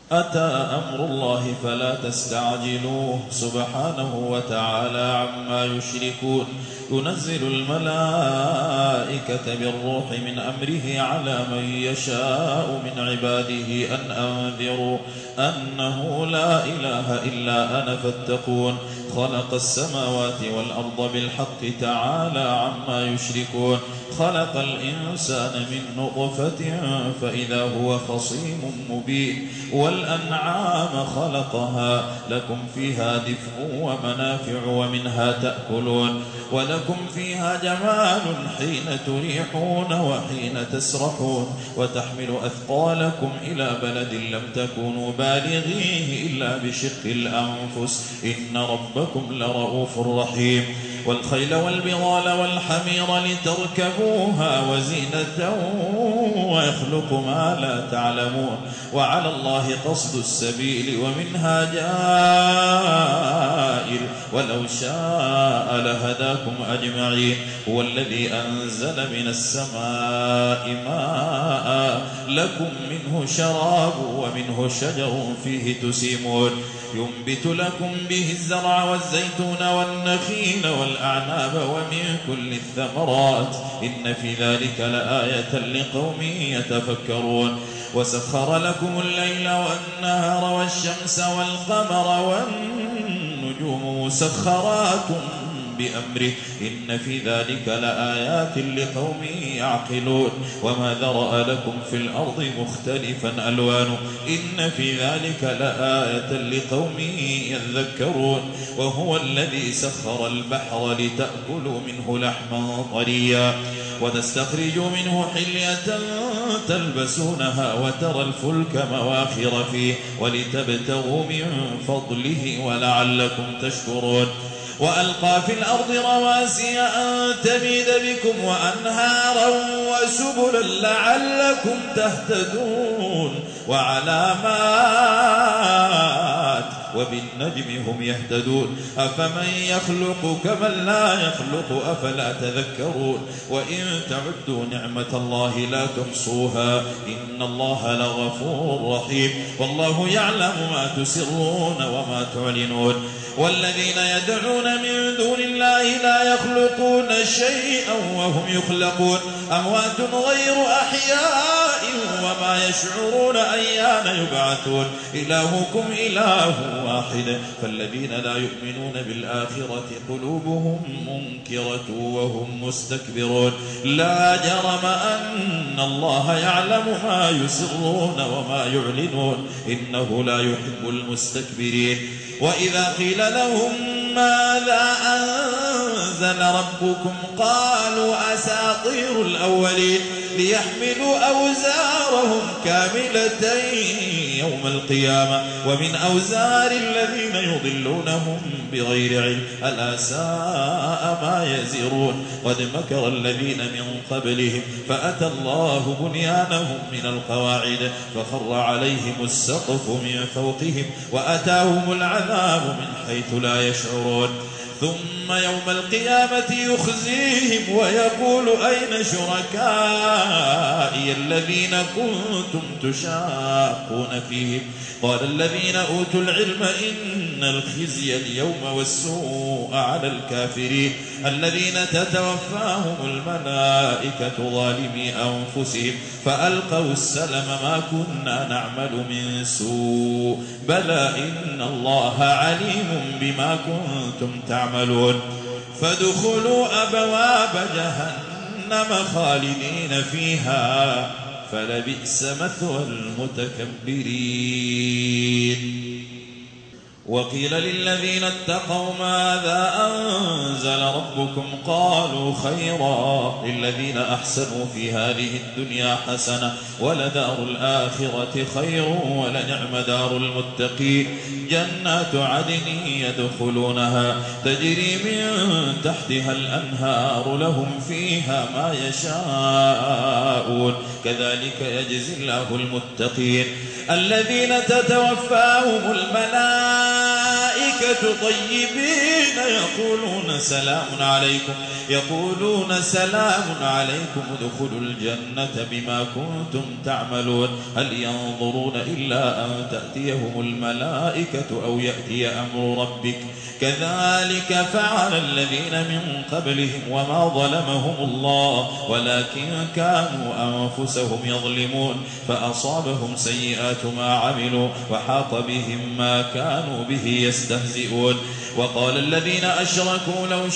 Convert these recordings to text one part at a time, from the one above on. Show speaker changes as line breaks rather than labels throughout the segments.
أتى أمر الله فلا تستعجلوه سبحانه وتعالى عما يشركون. ينزل الملائكة بالروح من أمره على من يشاء من عباده أن أنذروا أنه لا إله إلا أنا فاتقون. خلق السماوات والأرض بالحق تعالى عما يشركون. خلق الإنسان من نطفة فإذا هو خصيم مبين. والأنعام خلقها لكم فيها دفء ومنافع ومنها تأكلون ولكم فيها جمال حين تريحون وحين تسرحون وتحمل أثقالكم إلى بلد لم تكونوا بالغيه إلا بشق الأنفس إن ربكم لرؤوف رحيم. والخيل والبغال والحمير لتركبوها وزينة ويخلق ما لا تعلمون وعلى الله قصد السبيل ومنها جائر ولو شاء لهداكم أجمعين. هو الذي أنزل من السماء ماء لكم منه شراب ومنه شجر فيه تسيمون. ينبت لكم به الزرع والزيتون والنخيل والأعناب ومن كل الثمرات إن في ذلك لآية لقوم يتفكرون. وسخر لكم الليل والنهار والشمس والقمر والنجوم مسخرات بأمره إن في ذلك لآيات لقوم يعقلون. وما ذرأ لكم في الأرض مختلفا ألوانه إن في ذلك لآية لقوم يذكرون. وهو الذي سخر البحر لتأكلوا منه لحما طريا وتستخرجوا منه حلية تلبسونها وترى الفلك مواخر فيه ولتبتغوا من فضله ولعلكم تشكرون. وألقى في الأرض رواسي أن تميد بكم وأنهارا وسبلا لعلكم تهتدون وعلامات وبالنجم هم يهتدون. أفمن يخلق كمن لا يخلق أفلا تذكرون. وإن تعدوا نعمة الله لا تحصوها إن الله لغفور رحيم. والله يعلم ما تسرون وما تعلنون. والذين يدعون من دون الله لا يخلقون شيئا وهم يخلقون أموات غير أحياء وما يشعرون أيان يبعثون. إلهكم إله واحد فالذين لا يؤمنون بالآخرة قلوبهم منكرة وهم مستكبرون. لا جرم أن الله يعلم ما يسرون وما يعلنون إنه لا يحب المستكبرين. وإذا قيل لهم ماذا أنزل ربكم قالوا أساطير الأولين ليحملوا أوزارهم كاملة يوم القيامة ومن أوزار الذين يضلونهم بغير علم ألا ساء ما يزرون. قد مكر الذين من قبلهم فأتى الله بنيانهم من القواعد فخر عليهم السقف من فوقهم وأتاهم العذاب من حيث لا يشعرون. ثم يوم القيامة يخزيهم ويقول أين شركائي الذين كنتم تشاقون فيهم قال الذين أوتوا العلم إن الخزي اليوم والسوء على الكافرين الذين تتوفاهم الملائكة ظالمي أنفسهم فألقوا السلم ما كنا نعمل من سوء بلى إن الله عليم بما كنتم تعملون. فادخلوا أبواب جهنم خالدين فيها فلبئس مثوى المتكبرين. وقيل للذين اتقوا ماذا أنزل ربكم قالوا خيرا للذين أحسنوا في هذه الدنيا حسنة ولدار الآخرة خير ولنعم دار المتقين جنات عدن يدخلونها تجري من تحتها الأنهار لهم فيها ما يشاءون كذلك يجزي الله المتقين الذين تتوفاهم الملائكة طيبين يقولون سلام عليكم ادخلوا الجنة بما كنتم تعملون هل ينظرون إلا أن تأتيهم الملائكة أو يأتي أمر ربك كذلك فعل الذين من قبلهم وما ظلمهم الله ولكن كانوا أنفسهم يظلمون فأصابهم سيئات ما عملوا وحاق بهم ما كانوا به يستهزئون وقال الذين أشركوا لو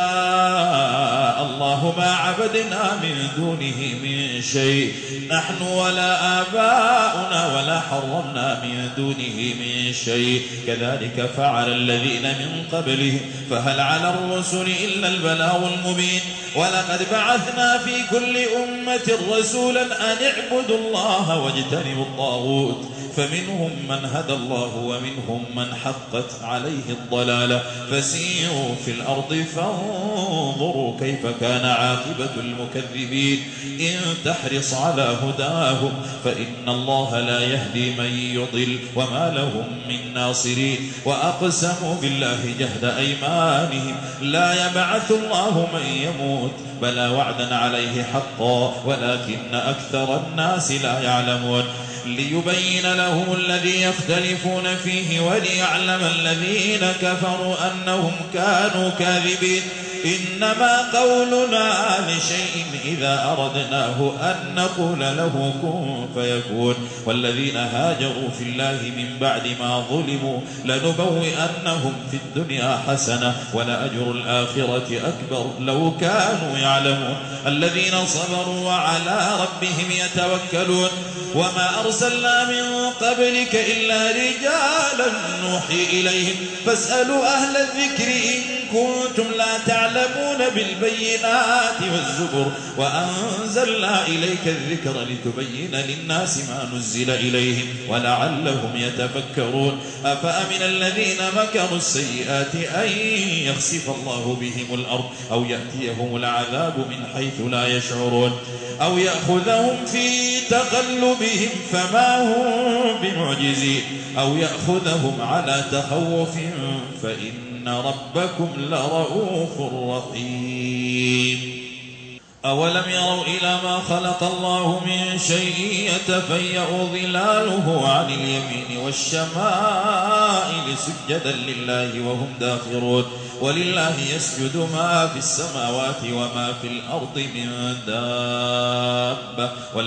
شاء الله ما عبدنا من دونه من شيء نحن ولا آباؤنا ولا حرمنا من دونه من شيء كذلك فعل الذين من قبلهم فهل على الرسل إلا البلاغ المبين ولقد بعثنا في كل أمة رسولا أن اعبدوا الله واجتنبوا الطاغوت فمنهم من هدى الله ومنهم من حقت عليه الضلالة فسيروا في الأرض فانظروا كيف كان عاقبة المكذبين إن تحرص على هداهم فإن الله لا يهدي من يضل وما لهم من ناصرين وأقسموا بالله جهد أيمانهم لا يبعث الله من يموت بلى وعدا عليه حقا ولكن أكثر الناس لا يعلمون ليبين لهم الذي يختلفون فيه وليعلم الذين كفروا أنهم كانوا كاذبين إنما قولنا لشيء إذا أردناه أن نقول له كن فيكون والذين هاجروا في الله من بعد ما ظلموا لنبوئنهم في الدنيا حسنة ولأجر الآخرة أكبر لو كانوا يعلمون الذين صبروا وعلى ربهم يتوكلون وما أرسلنا من قبلك إلا رجالا نوحي إليهم فاسألوا أهل الذكر إن كنتم لا تعلمون بالبينات والزبر وأنزلنا إليك الذكر لتبين للناس ما نزل إليهم ولعلهم يتفكرون أفأمن الذين مكروا السيئات أن يخسف الله بهم الأرض أو يأتيهم العذاب من حيث لا يشعرون أو يأخذهم في تقلبهم فما هم بمعجزين أو يأخذهم على تخوف فإن ربكم لرؤوف رحيم أولم يروا إلى ما خلق الله من شيء يتفيأ ظلاله عن اليمين والشمائل سجدا لله وهم داخرون ولله يسجد ما في السماوات وما في الأرض من دابة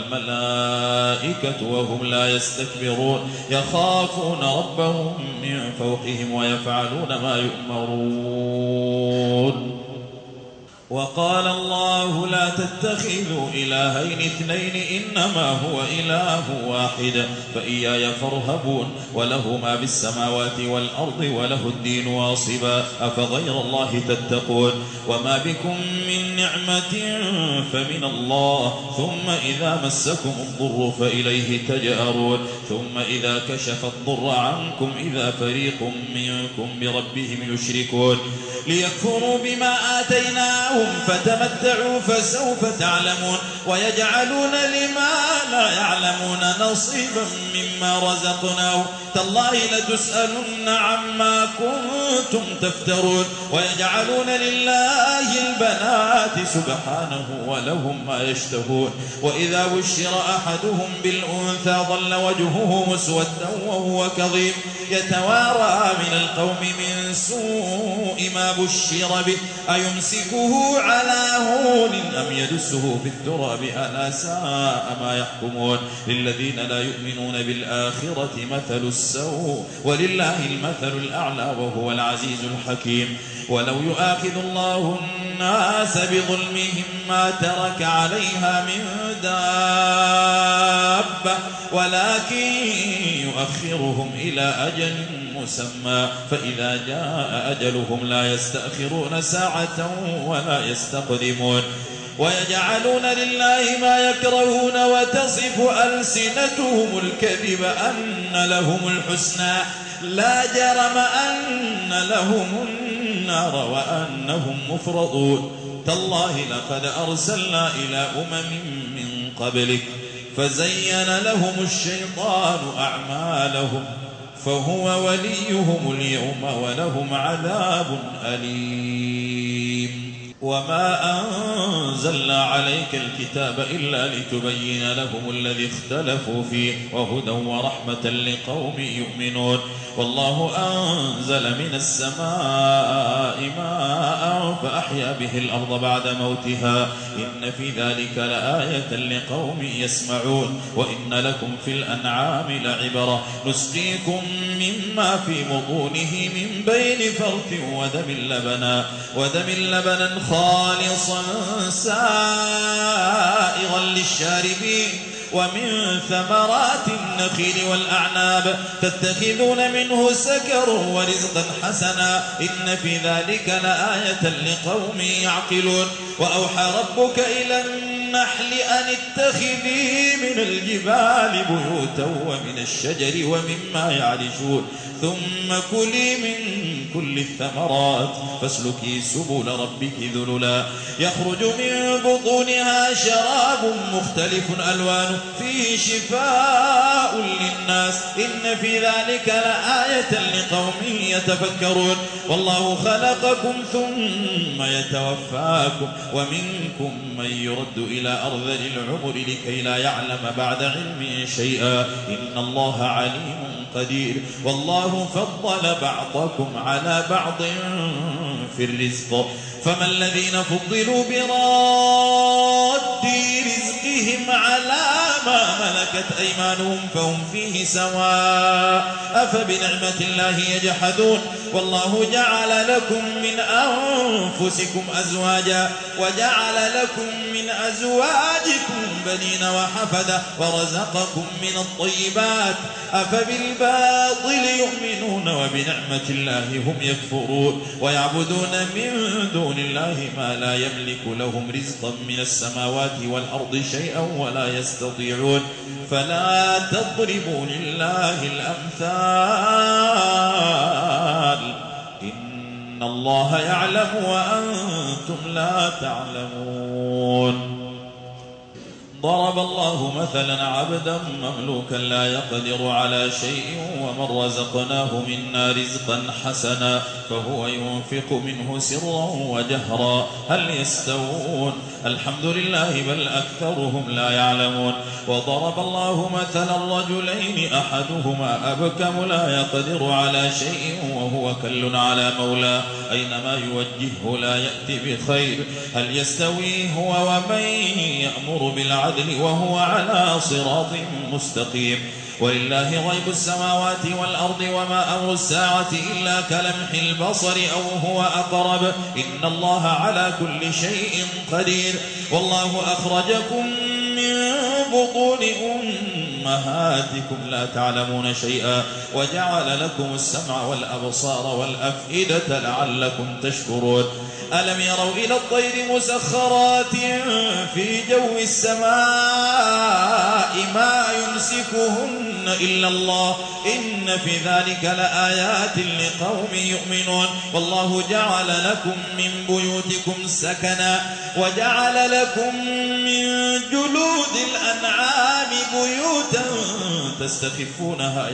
والملائكة وهم لا يستكبرون يخافون ربهم من فوقهم ويفعلون ما يؤمرون وقال الله لا تتخذوا إلهين اثنين إنما هو إله واحد فإياي فارهبون وله ما في السماوات والأرض وله الدين واصبا أفغير الله تتقون وما بكم من نعمة فمن الله ثم إذا مسكم الضر فإليه تجأرون ثم إذا كشف الضر عنكم إذا فريق منكم بربهم يشركون ليكفروا بما آتيناهم فتمتعوا فسوف تعلمون ويجعلون لما لا يعلمون نصيبا مما رزقناهم تالله لتسألن عما كنتم تفترون ويجعلون لله البنات سبحانه ولهم ما يشتهون وإذا بشر أحدهم بالأنثى ظل وجهه مسودا وهو كظيم يتوارى من القوم من سوء ما بشر به أيمسكه على هون أم يدسه في التراب ألا ساء ما يحكمون للذين لا يؤمنون بالآخرة مثل السوء ولله المثل الأعلى وهو العزيز الحكيم ولو يؤاخذ الله الناس بظلمهم ما ترك عليها من دابة ولكن يؤخرهم إلى أجل مسمى فإذا جاء أجلهم لا يستأخرون ساعة ولا يستقدمون ويجعلون لله ما يكرهون وتصف ألسنتهم الكذب أن لهم الحسنى لا جرم أن لهم النار وأنهم مفرطون تالله لقد أرسلنا إلى من قبلك فزين لهم الشيطان أعمالهم فهو وليهم اليوم ولهم عذاب أليم. وما أنزلنا عليك الكتاب إلا لتبين لهم الذي اختلفوا فيه وهدى ورحمة لقوم يؤمنون. والله أنزل من السماء ماء فأحيا به الأرض بعد موتها إن في ذلك لآية لقوم يسمعون. وإن لكم في الأنعام لعبرة نسقيكم مما في بطونه من بين فرث ودم لبنا خالصا سائغا للشاربين ومن ثمرات النخيل والأعناب تتخذون منه سكرا ورزقا حسنا إن في ذلك لآية لقوم يعقلون. وأوحى ربك إلى النحل أن اتخذي من الجبال بيوتا ومن الشجر ومما يعرشون ثم كلي من كل الثمرات فاسلكي سبل ربك ذللا يخرج من بطونها شراب مختلف ألوانه فيه شفاء للناس إن في ذلك لآية لقوم يتفكرون. والله خلقكم ثم يتوفاكم ومنكم من يرد إلى أرذل العمر لكي لا يعلم بعد علم شيئا إن الله عليم قدير. والله فضل بعضكم على بعض في الرزق فما الذين فضلوا براد رزقهم على ما ملكت أيمانهم فهم فيه سواء أفبنعمة الله يجحدون. والله جعل لكم من أنفسكم أزواجا وجعل لكم من أزواجكم بنين وحفدة ورزقكم من الطيبات أفبالباطل يؤمنون وبنعمة الله هم يكفرون. ويعبدون من دون الله ما لا يملك لهم رزقا من السماوات والأرض شيئا ولا يستطيعون. فلا تضربوا لله الأمثال إن الله يعلم وأنتم لا تعلمون. ضرب الله مثلا عبدا مملوكا لا يقدر على شيء ومن رزقناه منا رزقا حسنا فهو ينفق منه سرا وجهرا هل يستوون الحمد لله بل أكثرهم لا يعلمون. وضرب الله مثلا رجلين أحدهما أبكم لا يقدر على شيء وهو كل على مولاه أينما يوجهه لا يأتي بخير هل يستوي هو ومن يأمر بالعدل وهو على صراط مستقيم. ولله غيب السماوات والأرض وما أمر الساعة إلا كلمح البصر أو هو أقرب إن الله على كل شيء قدير. والله أخرجكم من بطون أمهاتكم لا تعلمون شيئا وجعل لكم السمع والأبصار والأفئدة لعلكم تشكرون. ألم يروا إلى الطير مسخرات في جو السماء ما يمسكهن إلا الله إن في ذلك لآيات لقوم يؤمنون. والله جعل لكم من بيوتكم سكنا وجعل لكم من جلود الأنعام بيوتا تستخفونها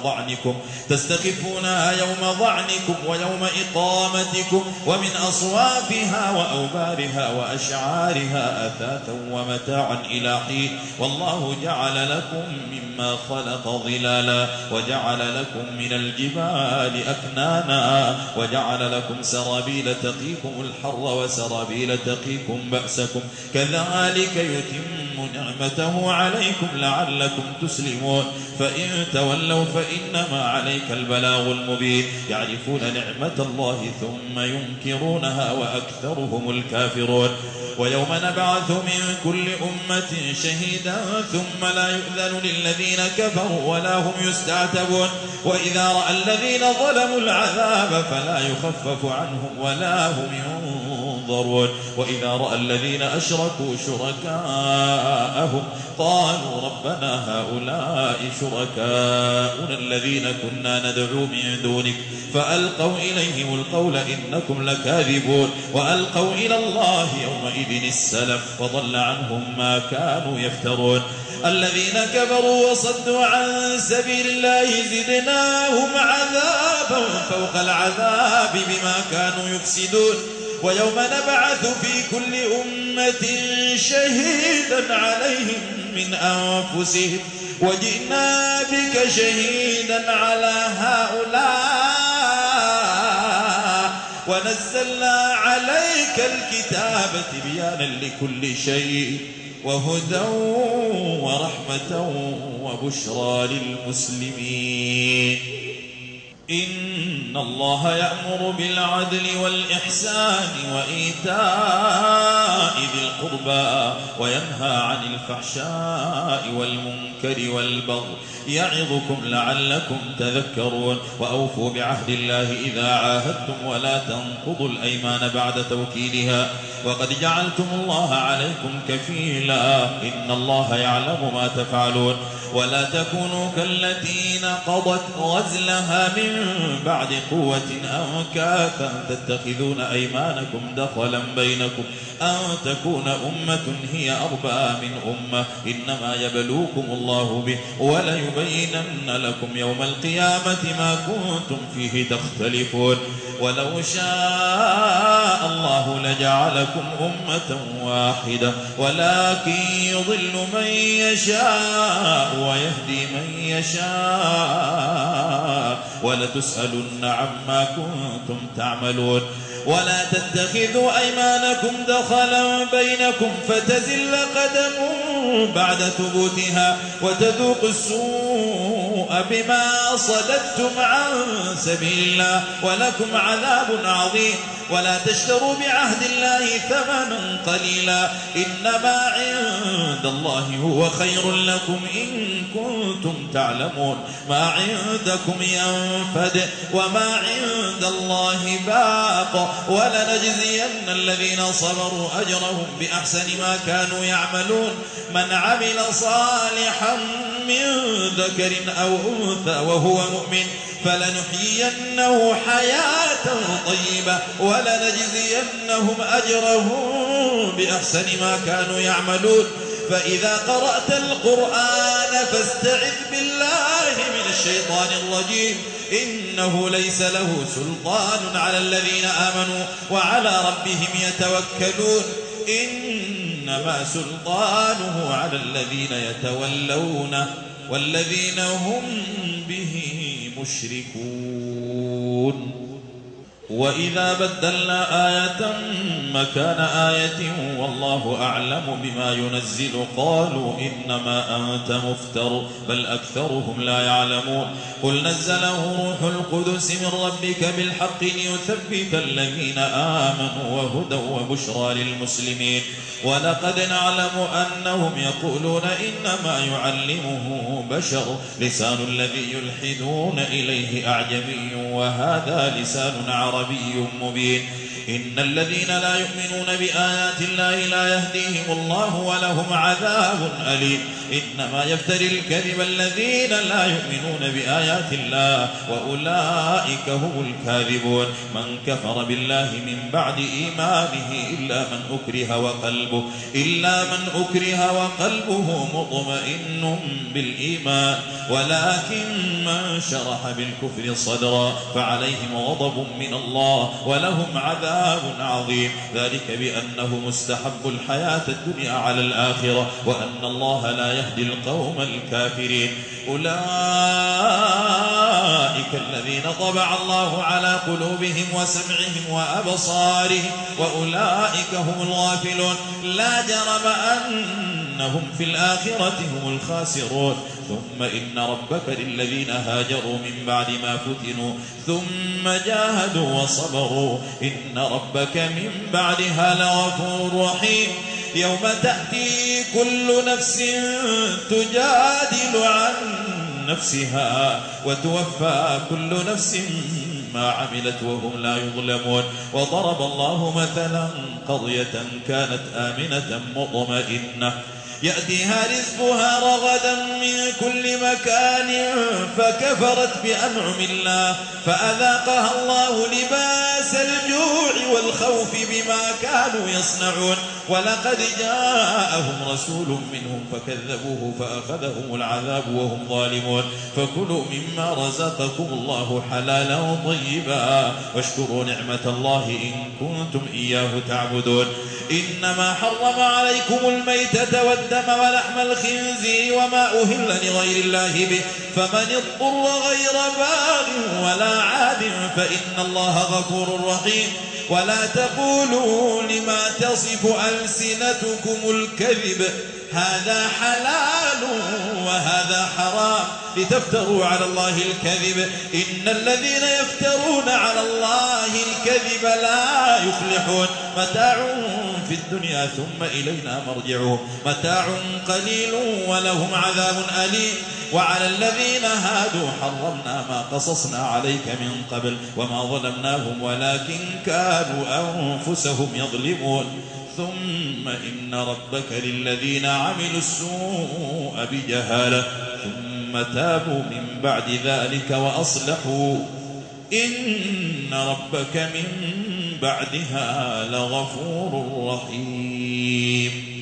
يوم ضعنكم ويوم إقامتكم ومن أصوافها وأوبارها وأشعارها أثاثا ومتاعا إلى حين. والله جعل لكم مما خلق ظلالا وجعل لكم من الجبال أكنانا وجعل لكم سرابيل تقيكم الحر وسرابيل تقيكم بأسكم كذلك يتم نعمته عليكم لعلكم تسلمون. فإن تولوا فإنما عليك البلاغ المبين يعرفون نعمة الله ثم ينكرونها وأكثرهم الكافرون. ويوم نبعث من كل أمة شهيدا ثم لا يؤذن للذين كفروا ولا هم يستعتبون. وإذا رأى الذين ظلموا العذاب فلا يخفف عنهم ولا هم ينظرون. وإذا رأى الذين أشركوا شركاءهم قالوا ربنا هؤلاء شركاؤنا الذين كنا ندعو من دونك فألقوا إليهم القول إنكم لكاذبون وألقوا إلى الله يومئذ السلف وضل عنهم ما كانوا يفترون الذين كفروا وصدوا عن سبيل الله زدناهم عذابا فوق العذاب بما كانوا يفسدون ويوم نبعث في كل أمة شهيدا عليهم من أنفسهم وجئنا بك شهيدا على هؤلاء ونزلنا عليك الكتاب تبيانا لكل شيء وهدى ورحمة وبشرى للمسلمين إن الله يأمر بالعدل والإحسان وإيتاء ذي القربى وينهى عن الفحشاء والمنكر والبغي يعظكم لعلكم تذكرون وأوفوا بعهد الله إذا عاهدتم ولا تنقضوا الأيمان بعد توكيدها وقد جعلتم الله عليكم كفيلا إن الله يعلم ما تفعلون ولا تكونوا كالتي نقضت غزلها من بعد قوة أنكاثا تتخذون أيمانكم دخلا بينكم أن تكون أمة هي أربى من أمة إنما يبلوكم الله به وليبينن لكم يوم القيامة ما كنتم فيه تختلفون ولو شاء الله لجعلكم أمة واحدة ولكن يضل من يشاء ويهدي من يشاء ولتسألن عما كنتم تعملون ولا تتخذوا أيمانكم دخلا بينكم فتزل قدم بعد ثبوتها وتذوقوا السوء بما صددتم عن سبيل الله ولكم عذاب عظيم ولا تشتروا بعهد الله ثمنا قليلا إنما عند الله هو خير لكم إن كنتم تعلمون ما عندكم ينفد وما عند الله باق ولنجزين الذين صبروا أجرهم بأحسن ما كانوا يعملون من عمل صالحا من ذكر أو أنثى وهو مؤمن فلنحيينه حياة طيبة ولنجزينهم أجرهم بأحسن ما كانوا يعملون فإذا قرأت القرآن فاستعذ بالله من الشيطان الرجيم إنه ليس له سلطان على الذين آمنوا وعلى ربهم يتوكلون إنما سلطانه على الذين يتولونه والذين هم به مشركون وإذا بدلنا آية مكان آية والله أعلم بما ينزل قالوا إنما أنت مفتر بل أكثرهم لا يعلمون قل نزله روح القدس من ربك بالحق ليثبت الذين آمنوا وهدى وبشرى للمسلمين ولقد نعلم أنهم يقولون إنما يعلمه بشر لسان الذي يلحدون إليه أعجمي وهذا لسان عربي مبين إن الذين لا يؤمنون بآيات الله لا يهديهم الله ولهم عذاب أليم إنما يفتري الكذب الذين لا يؤمنون بآيات الله وأولئك هم الكاذبون من كفر بالله من بعد إيمانه إلا من أكره وقلبه مطمئن بالإيمان ولكن من شرح بالكفر صدرا فعليهم غضب من الله ولهم عذاب عظيم ذلك بأنه مستحب الحياة الدنيا على الآخرة وأن الله لا يهدي القوم الكافرين أولئك الذين طبع الله على قلوبهم وسمعهم وأبصارهم وأولئك هم الغافلون لا جرم أنهم في الآخرة هم الخاسرون ثم إن ربك للذين هاجروا من بعد ما فتنوا ثم جاهدوا وصبروا إن ربك من بعدها لغفور رحيم يوم تأتي كل نفس تجادل عن نفسها وتوفى كل نفس بما عملت وهم لا يظلمون. وضرب الله مثلا قرية كانت آمنة مطمئنة يأتيها رزقها رغدا من كل مكان فكفرت بأنعم الله فأذاقها الله لباس الجوع والخوف بما كانوا يصنعون. ولقد جاءهم رسول منهم فكذبوه فأخذهم العذاب وهم ظالمون. فكلوا مما رزقكم الله حلالا طيبا واشكروا نعمة الله إن كنتم إياه تعبدون. إنما حرم عليكم الميتة والدم ولحم الخنزير وما أهل لغير الله به فمن اضطر غير باغ ولا عاد فإن الله غفور رحيم. ولا تقولوا لما تصف ألسنتكم الكذب هذا حلال وهذا حرام لتفتروا على الله الكذب إن الذين يفترون على الله الكذب لا يفلحون. متاع في الدنيا ثم إلينا مرجعهم متاع قليل ولهم عذاب أليم. وعلى الذين هادوا حرمنا ما قصصنا عليك من قبل وما ظلمناهم ولكن كانوا أنفسهم يظلمون. ثم إن ربك للذين عملوا السوء بجهالة ثم تابوا من بعد ذلك وأصلحوا إن ربك من بعدها لغفور رحيم.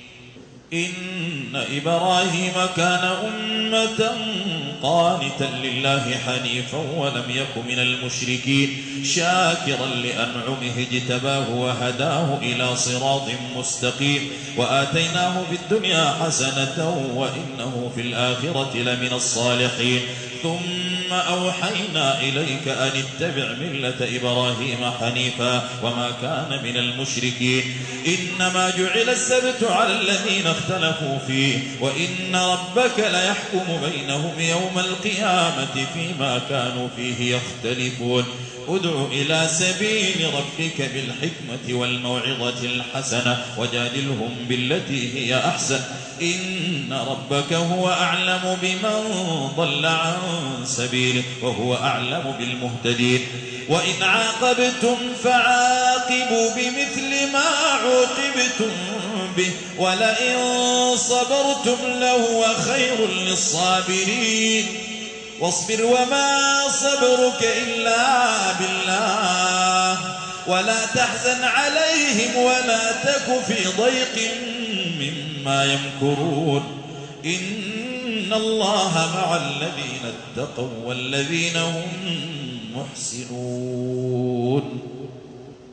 إن إبراهيم كان أمة قانتا لله حنيفا ولم يك من المشركين شاكرا لأنعمه اجتباه وهداه إلى صراط مستقيم وآتيناه في الدنيا حسنة وإنه في الآخرة لمن الصالحين. ثم أوحينا إليك أن اتبع ملة إبراهيم حنيفا وما كان من المشركين. إنما جعل السبت على الذين اختلفوا فيه وإن ربك ليحكم بينهم يوم القيامة فيما كانوا فيه يختلفون. ادع إلى سبيل ربك بالحكمة والموعظة الحسنة وجادلهم بالتي هي أحسن إن ربك هو أعلم بمن ضل عن سبيله وهو أعلم بالمهتدين. وإن عاقبتم فعاقبوا بمثل ما عوقبتم به ولئن صبرتم لهو خير للصابرين. واصبر وما صبرك إلا بالله ولا تحزن عليهم ولا تك في ضيق مما يمكرون. إن الله مع الذين اتقوا والذين هم محسنون.